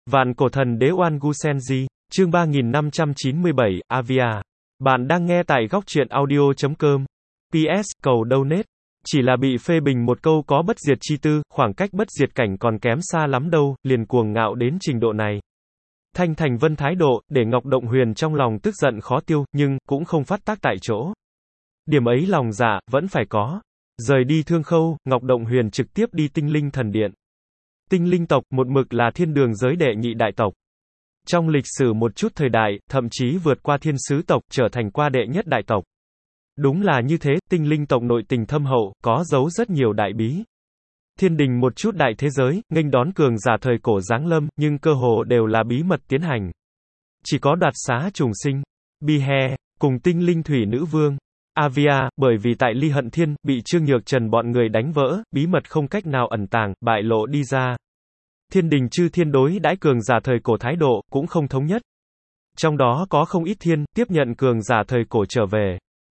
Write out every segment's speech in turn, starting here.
Vạn cổ thần đế Oan Gu Senji, chương 3597, Avia. Bạn đang nghe tại góc truyện audio.com. PS, cầu donate. Chỉ là bị phê bình một câu có bất diệt chi tư, khoảng cách bất diệt cảnh còn kém xa lắm đâu, liền cuồng ngạo đến trình độ này. Thanh Thành Vân thái độ, để Ngọc Động Huyền trong lòng tức giận khó tiêu, nhưng, cũng không phát tác tại chỗ. Điểm ấy lòng dạ, vẫn phải có. Rời đi Thương Khâu, Ngọc Động Huyền trực tiếp đi Tinh Linh Thần Điện. Tinh linh tộc, một mực là thiên đường giới đệ nhị đại tộc. Trong lịch sử một chút thời đại, thậm chí vượt qua thiên sứ tộc, trở thành qua đệ nhất đại tộc. Đúng là như thế, tinh linh tộc nội tình thâm hậu, có giấu rất nhiều đại bí. Thiên đình một chút đại thế giới, nghênh đón cường giả thời cổ giáng lâm, nhưng cơ hồ đều là bí mật tiến hành. Chỉ có đoạt xá trùng sinh, Bihe, cùng tinh linh thủy nữ vương, Avia, bởi vì tại Ly Hận Thiên, bị Trương Nhược Trần bọn người đánh vỡ, bí mật không cách nào ẩn tàng, bại lộ đi ra. Thiên đình chư thiên đối đãi cường giả thời cổ thái độ, cũng không thống nhất. Trong đó có không ít thiên, tiếp nhận cường giả thời cổ trở về.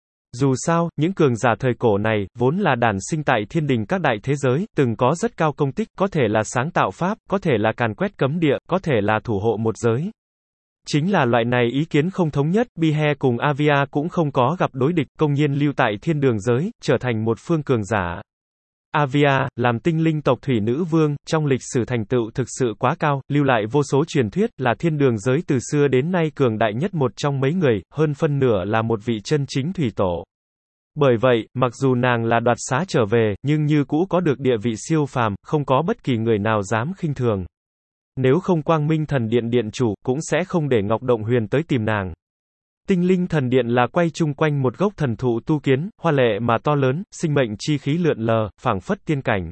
Dù sao, những cường giả thời cổ này, vốn là đản sinh tại thiên đình các đại thế giới, từng có rất cao công tích, có thể là sáng tạo pháp, có thể là càn quét cấm địa, có thể là thủ hộ một giới. Chính là loại này ý kiến không thống nhất, Bihe cùng Avia cũng không có gặp đối địch, công nhiên lưu tại thiên đường giới, trở thành một phương cường giả. Avia, làm tinh linh tộc thủy nữ vương, trong lịch sử thành tựu thực sự quá cao, lưu lại vô số truyền thuyết, là thiên đường giới từ xưa đến nay cường đại nhất một trong mấy người, hơn phân nửa là một vị chân chính thủy tổ. Bởi vậy, mặc dù nàng là đoạt xá trở về, nhưng như cũ có được địa vị siêu phàm, không có bất kỳ người nào dám khinh thường. Nếu không Quang Minh Thần Điện điện chủ, cũng sẽ không để Ngọc Động Huyền tới tìm nàng. Tinh Linh Thần Điện là quay chung quanh một gốc thần thụ tu kiến, hoa lệ mà to lớn, sinh mệnh chi khí lượn lờ, phảng phất tiên cảnh.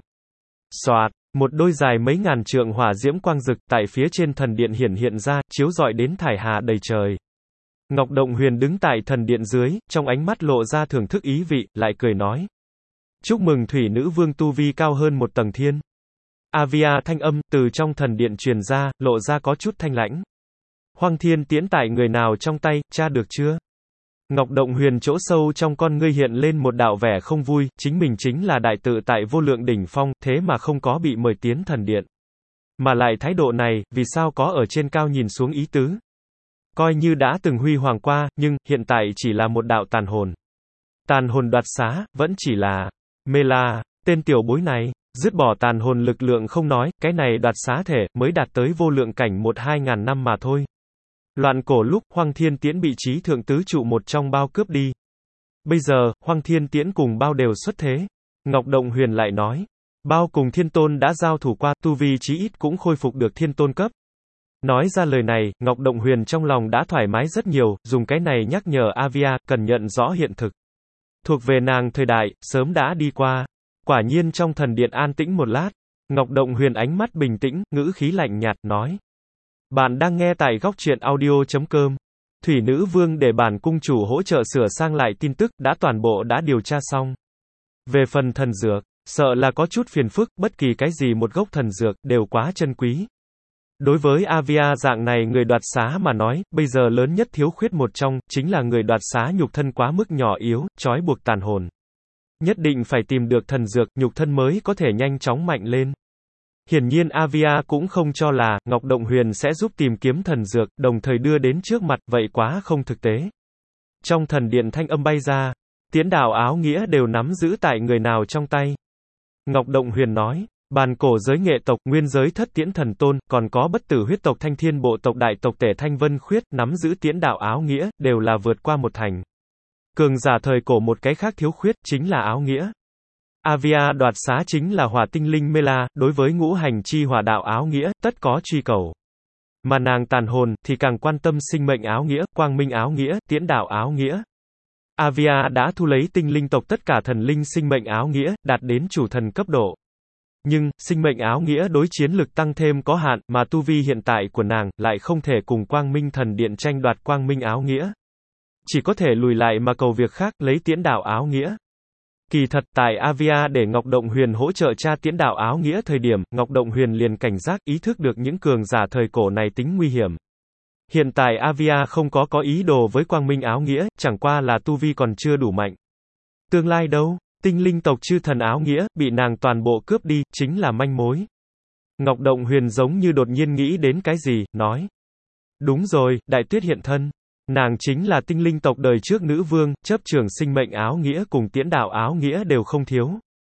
Xoạt, một đôi dài mấy ngàn trượng hỏa diễm quang rực, tại phía trên thần điện hiện ra, chiếu rọi đến thải hà đầy trời. Ngọc Động Huyền đứng tại thần điện dưới, trong ánh mắt lộ ra thưởng thức ý vị, lại cười nói. Chúc mừng thủy nữ vương tu vi cao hơn một tầng thiên. Avia thanh âm, từ trong thần điện truyền ra, lộ ra có chút thanh lãnh. Hoang thiên tiễn tại người nào trong tay, tra được chưa? Ngọc Động Huyền chỗ sâu trong con ngươi hiện lên một đạo vẻ không vui, chính mình chính là đại tự tại vô lượng đỉnh phong, thế mà không có bị mời tiến thần điện. Mà lại thái độ này, vì sao có ở trên cao nhìn xuống ý tứ? Coi như đã từng huy hoàng qua, nhưng, hiện tại chỉ là một đạo tàn hồn. Tàn hồn đoạt xá, vẫn chỉ là mê la, tên tiểu bối này. Dứt bỏ tàn hồn lực lượng không nói, cái này đoạt xá thể, mới đạt tới vô lượng cảnh 1-2 ngàn năm mà thôi. Loạn cổ lúc, Hoang Thiên Tiễn bị Chí Thượng Tứ Trụ một trong bao cướp đi. Bây giờ, Hoang Thiên Tiễn cùng bao đều xuất thế. Ngọc Động Huyền lại nói, bao cùng Thiên Tôn đã giao thủ qua, tu vi chí ít cũng khôi phục được Thiên Tôn cấp. Nói ra lời này, Ngọc Động Huyền trong lòng đã thoải mái rất nhiều, dùng cái này nhắc nhở Avia, cần nhận rõ hiện thực. Thuộc về nàng thời đại, sớm đã đi qua. Quả nhiên trong thần điện an tĩnh một lát, Ngọc Động Huyền ánh mắt bình tĩnh, ngữ khí lạnh nhạt, nói. Bạn đang nghe tại góc truyện audio.com. Thủy nữ vương để bản cung chủ hỗ trợ sửa sang lại tin tức, đã toàn bộ đã điều tra xong. Về phần thần dược, sợ là có chút phiền phức, bất kỳ cái gì một gốc thần dược, đều quá chân quý. Đối với Avia dạng này người đoạt xá mà nói, bây giờ lớn nhất thiếu khuyết một trong, chính là người đoạt xá nhục thân quá mức nhỏ yếu, trói buộc tàn hồn. Nhất định phải tìm được thần dược, nhục thân mới có thể nhanh chóng mạnh lên. Hiển nhiên Avia cũng không cho là, Ngọc Động Huyền sẽ giúp tìm kiếm thần dược, đồng thời đưa đến trước mặt, vậy quá không thực tế. Trong thần điện thanh âm bay ra, tiễn đạo áo nghĩa đều nắm giữ tại người nào trong tay. Ngọc Động Huyền nói, bàn cổ giới nghệ tộc, nguyên giới thất tiễn thần tôn, còn có bất tử huyết tộc thanh thiên bộ tộc đại tộc tể thanh vân khuyết, nắm giữ tiễn đạo áo nghĩa, đều là vượt qua một thành. Cường giả thời cổ một cái khác thiếu khuyết, chính là áo nghĩa. Avia đoạt xá chính là hỏa tinh linh Mela, đối với ngũ hành chi hỏa đạo áo nghĩa, tất có truy cầu. Mà nàng tàn hồn, thì càng quan tâm sinh mệnh áo nghĩa, quang minh áo nghĩa, tiễn đạo áo nghĩa. Avia đã thu lấy tinh linh tộc tất cả thần linh sinh mệnh áo nghĩa, đạt đến chủ thần cấp độ. Nhưng, sinh mệnh áo nghĩa đối chiến lực tăng thêm có hạn, mà tu vi hiện tại của nàng, lại không thể cùng Quang Minh Thần Điện tranh đoạt quang minh áo nghĩa. Chỉ có thể lùi lại mà cầu việc khác, lấy tiễn đạo áo nghĩa. Kỳ thật, tại Avia để Ngọc Động Huyền hỗ trợ tra tiễn đạo áo nghĩa thời điểm, Ngọc Động Huyền liền cảnh giác, ý thức được những cường giả thời cổ này tính nguy hiểm. Hiện tại Avia không có ý đồ với quang minh áo nghĩa, chẳng qua là tu vi còn chưa đủ mạnh. Tương lai đâu? Tinh linh tộc chư thần áo nghĩa, bị nàng toàn bộ cướp đi, chính là manh mối. Ngọc Động Huyền giống như đột nhiên nghĩ đến cái gì, nói. Đúng rồi, Đại Tuyết hiện thân. Nàng chính là tinh linh tộc đời trước nữ vương, chấp trường sinh mệnh áo nghĩa cùng tiễn đạo áo nghĩa đều không thiếu.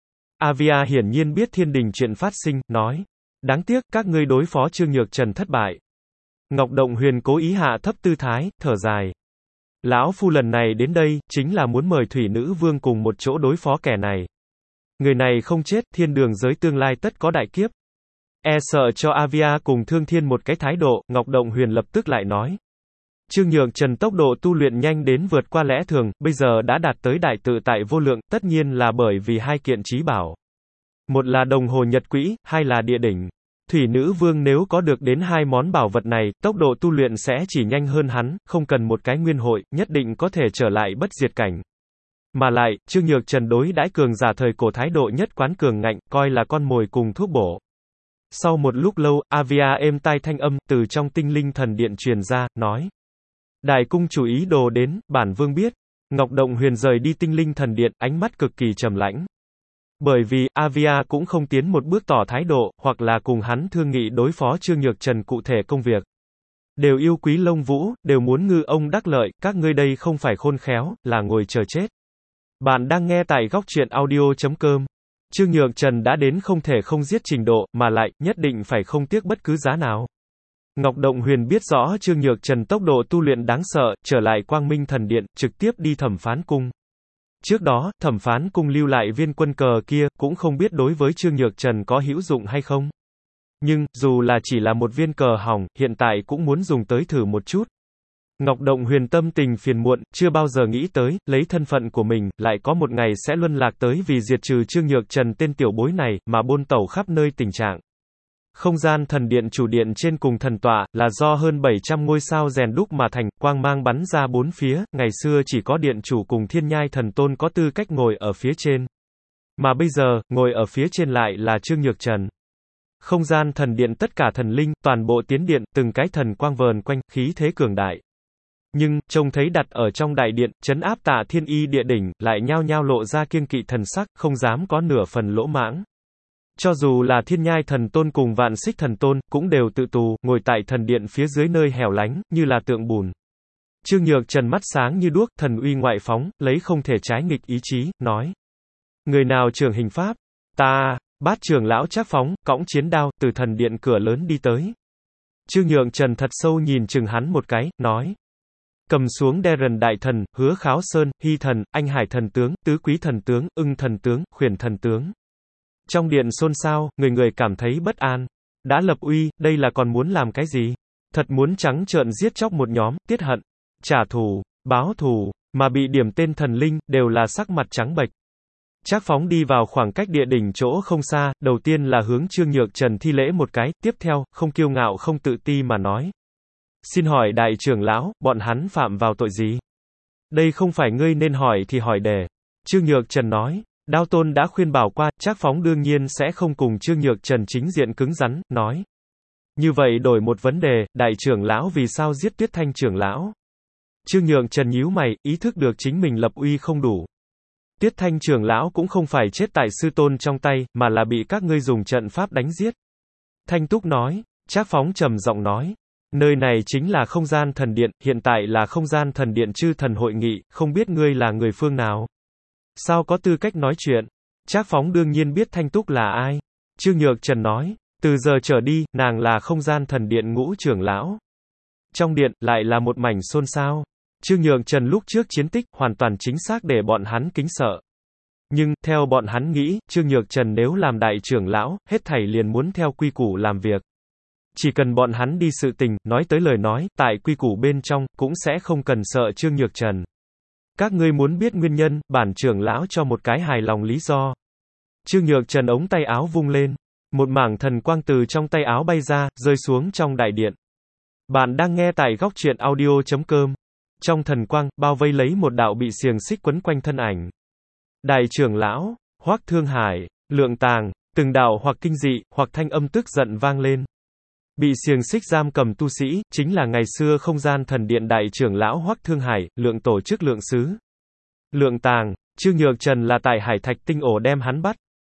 Avia hiển nhiên biết thiên đình chuyện phát sinh, nói. Đáng tiếc, các ngươi đối phó Trương Nhược Trần thất bại. Ngọc Động Huyền cố ý hạ thấp tư thái, thở dài. Lão phu lần này đến đây, chính là muốn mời Thủy Nữ Vương cùng một chỗ đối phó kẻ này. Người này không chết, thiên đường giới tương lai tất có đại kiếp. E sợ cho Avia cùng Thương Thiên một cái thái độ, Ngọc Động Huyền lập tức lại nói. Trương Nhược Trần tốc độ tu luyện nhanh đến vượt qua lẽ thường, bây giờ đã đạt tới đại tự tại vô lượng, tất nhiên là bởi vì hai kiện trí bảo. Một là đồng hồ nhật quỹ, hai là địa đỉnh. Thủy Nữ Vương nếu có được đến hai món bảo vật này, tốc độ tu luyện sẽ chỉ nhanh hơn hắn, không cần một cái nguyên hội, nhất định có thể trở lại bất diệt cảnh. Mà lại, Trương Nhược Trần đối đãi cường giả thời cổ thái độ nhất quán cường ngạnh, coi là con mồi cùng thuốc bổ. Sau một lúc lâu, Avia êm tai thanh âm từ trong tinh linh thần điện truyền ra, nói. Đại cung chủ ý đồ đến, bản vương biết. Ngọc Động Huyền rời đi tinh linh thần điện, ánh mắt cực kỳ trầm lãnh. Bởi vì, Avia cũng không tiến một bước tỏ thái độ, hoặc là cùng hắn thương nghị đối phó Trương Nhược Trần cụ thể công việc. Đều yêu quý Lông Vũ, đều muốn ngư ông đắc lợi, các ngươi đây không phải khôn khéo, là ngồi chờ chết. Bạn đang nghe tại góc truyện audio.com. Trương Nhược Trần đã đến không thể không giết trình độ, mà lại, nhất định phải không tiếc bất cứ giá nào. Ngọc Động Huyền biết rõ Trương Nhược Trần tốc độ tu luyện đáng sợ, trở lại Quang Minh Thần Điện, trực tiếp đi Thẩm Phán Cung. Trước đó, Thẩm Phán Cung lưu lại viên quân cờ kia, cũng không biết đối với Trương Nhược Trần có hữu dụng hay không. Nhưng, dù là chỉ là một viên cờ hỏng, hiện tại cũng muốn dùng tới thử một chút. Ngọc Động Huyền tâm tình phiền muộn, chưa bao giờ nghĩ tới, lấy thân phận của mình, lại có một ngày sẽ luân lạc tới vì diệt trừ Trương Nhược Trần tên tiểu bối này, mà buôn tẩu khắp nơi tình trạng. Không gian thần điện chủ điện trên cùng thần tọa, là do hơn 700 ngôi sao rèn đúc mà thành, quang mang bắn ra bốn phía, ngày xưa chỉ có điện chủ cùng thiên nhai thần tôn có tư cách ngồi ở phía trên. Mà bây giờ, ngồi ở phía trên lại là Trương Nhược Trần. Không gian thần điện tất cả thần linh, toàn bộ tiến điện, từng cái thần quang vờn quanh, khí thế cường đại. Nhưng, trông thấy đặt ở trong đại điện, trấn áp Tạ Thiên Y địa đỉnh, lại nhao nhao lộ ra kiêng kỵ thần sắc, không dám có nửa phần lỗ mãng. Cho dù là thiên nhai thần tôn cùng vạn xích thần tôn, cũng đều tự tù, ngồi tại thần điện phía dưới nơi hẻo lánh, như là tượng bùn. Trương Nhược Trần mắt sáng như đuốc, thần uy ngoại phóng, lấy không thể trái nghịch ý chí, nói. Người nào trưởng hình pháp? Ta, Bát trưởng lão Trác Phóng, cõng chiến đao, từ thần điện cửa lớn đi tới. Trương Nhược Trần thật sâu nhìn chừng hắn một cái, nói. Cầm xuống Đeren đại thần, Hứa Kháo Sơn, Hy thần, Anh Hải thần tướng, Tứ Quý thần tướng, Ưng thần tướng, Khuyển thần tướng. Trong điện xôn xao, người người cảm thấy bất an. Đã lập uy, đây là còn muốn làm cái gì? Thật muốn trắng trợn giết chóc một nhóm, tiết hận, trả thù, báo thù, mà bị điểm tên thần linh, đều là sắc mặt trắng bệch. Trác Phóng đi vào khoảng cách địa đỉnh chỗ không xa, đầu tiên là hướng Trương Nhược Trần thi lễ một cái, tiếp theo, không kiêu ngạo không tự ti mà nói. Xin hỏi đại trưởng lão, bọn hắn phạm vào tội gì? Đây không phải ngươi nên hỏi thì hỏi để. Trương Nhược Trần nói. Đao Tôn đã khuyên bảo qua, Trác Phóng đương nhiên sẽ không cùng Trương Nhược Trần chính diện cứng rắn, nói. Như vậy đổi một vấn đề, đại trưởng lão vì sao giết Tuyết Thanh trưởng lão? Trương Nhược Trần nhíu mày, ý thức được chính mình lập uy không đủ. Tuyết Thanh trưởng lão cũng không phải chết tại sư tôn trong tay, mà là bị các ngươi dùng trận pháp đánh giết. Thanh Túc nói. Trác Phóng trầm giọng nói. Nơi này chính là không gian thần điện, hiện tại là không gian thần điện chư thần hội nghị, không biết ngươi là người phương nào? Sao có tư cách nói chuyện? Trác Phóng đương nhiên biết Thanh Túc là ai. Trương Nhược Trần nói, từ giờ trở đi, nàng là không gian thần điện ngũ trưởng lão. Trong điện, lại là một mảnh xôn xao. Trương Nhược Trần lúc trước chiến tích, hoàn toàn chính xác để bọn hắn kính sợ. Nhưng, theo bọn hắn nghĩ, Trương Nhược Trần nếu làm đại trưởng lão, hết thảy liền muốn theo quy củ làm việc. Chỉ cần bọn hắn đi sự tình, nói tới lời nói, tại quy củ bên trong, cũng sẽ không cần sợ Trương Nhược Trần. Các ngươi muốn biết nguyên nhân, bản trưởng lão cho một cái hài lòng lý do. Trương Nhược Trần ống tay áo vung lên. Một mảng thần quang từ trong tay áo bay ra, rơi xuống trong đại điện. Bạn đang nghe tại góc truyện audio.com. Trong thần quang, bao vây lấy một đạo bị xiềng xích quấn quanh thân ảnh. Đại trưởng lão, Hoắc Thương Hải, Lượng Tàng, từng đạo hoặc kinh dị, hoặc thanh âm tức giận vang lên. Bị xiềng xích giam cầm tu sĩ, chính là ngày xưa không gian thần điện đại trưởng lão Hoắc Thương Hải, Lượng tổ chức Lượng sứ. Lượng Tàng, Trương Nhược Trần là tại Hải Thạch Tinh ổ đem hắn bắt.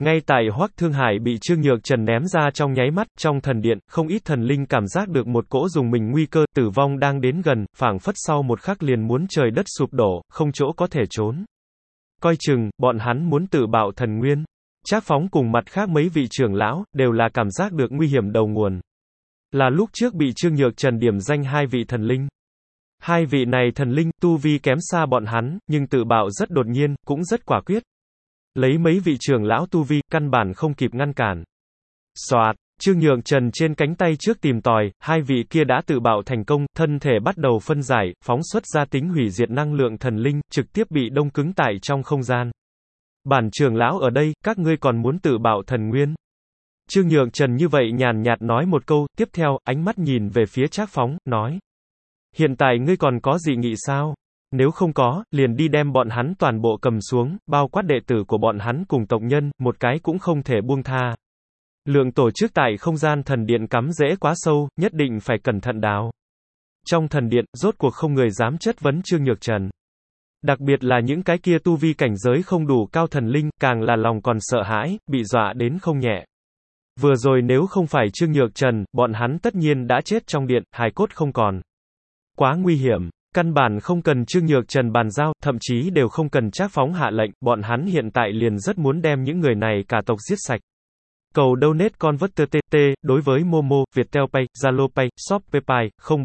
Ngay tại Hoắc Thương Hải bị Trương Nhược Trần ném ra trong nháy mắt, trong thần điện, không ít thần linh cảm giác được một cỗ dùng mình nguy cơ, tử vong đang đến gần, phảng phất sau một khắc liền muốn trời đất sụp đổ, không chỗ có thể trốn. Coi chừng, bọn hắn muốn tự bạo thần nguyên. Trác Phóng cùng mặt khác mấy vị trưởng lão, đều là cảm giác được nguy hiểm đầu nguồn. Là lúc trước bị Trương Nhược Trần điểm danh hai vị thần linh. Hai vị này thần linh, tu vi kém xa bọn hắn, nhưng tự bạo rất đột nhiên, cũng rất quả quyết. Lấy mấy vị trưởng lão tu vi, căn bản không kịp ngăn cản. Soạt, Trương Nhược Trần trên cánh tay trước tìm tòi, hai vị kia đã tự bạo thành công, thân thể bắt đầu phân giải, phóng xuất ra tính hủy diệt năng lượng thần linh, trực tiếp bị đông cứng tại trong không gian. Bản trưởng lão ở đây, các ngươi còn muốn tự bạo thần nguyên? Trương Nhược Trần như vậy nhàn nhạt nói một câu, tiếp theo, ánh mắt nhìn về phía Trác Phóng, nói. Hiện tại ngươi còn có dị nghị sao? Nếu không có, liền đi đem bọn hắn toàn bộ cầm xuống, bao quát đệ tử của bọn hắn cùng tộc nhân, một cái cũng không thể buông tha. Lượng tổ chức tại không gian thần điện cắm rễ quá sâu, nhất định phải cẩn thận đào. Trong thần điện, rốt cuộc không người dám chất vấn Trương Nhược Trần. Đặc biệt là những cái kia tu vi cảnh giới không đủ cao thần linh, càng là lòng còn sợ hãi, bị dọa đến không nhẹ. Vừa rồi nếu không phải Trương Nhược Trần, bọn hắn tất nhiên đã chết trong điện, hài cốt không còn. Quá nguy hiểm, căn bản không cần Trương Nhược Trần bàn giao, thậm chí đều không cần Trác Phóng hạ lệnh, bọn hắn hiện tại liền rất muốn đem những người này cả tộc giết sạch. Cầu donate converter TT, đối với Momo, Viettel Pay, Zalo Pay, Shopee Pay,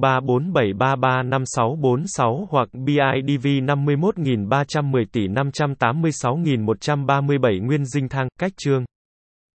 0347335646 hoặc BIDV 51.310 tỷ 586.137 Nguyên Dinh Thang, cách chương.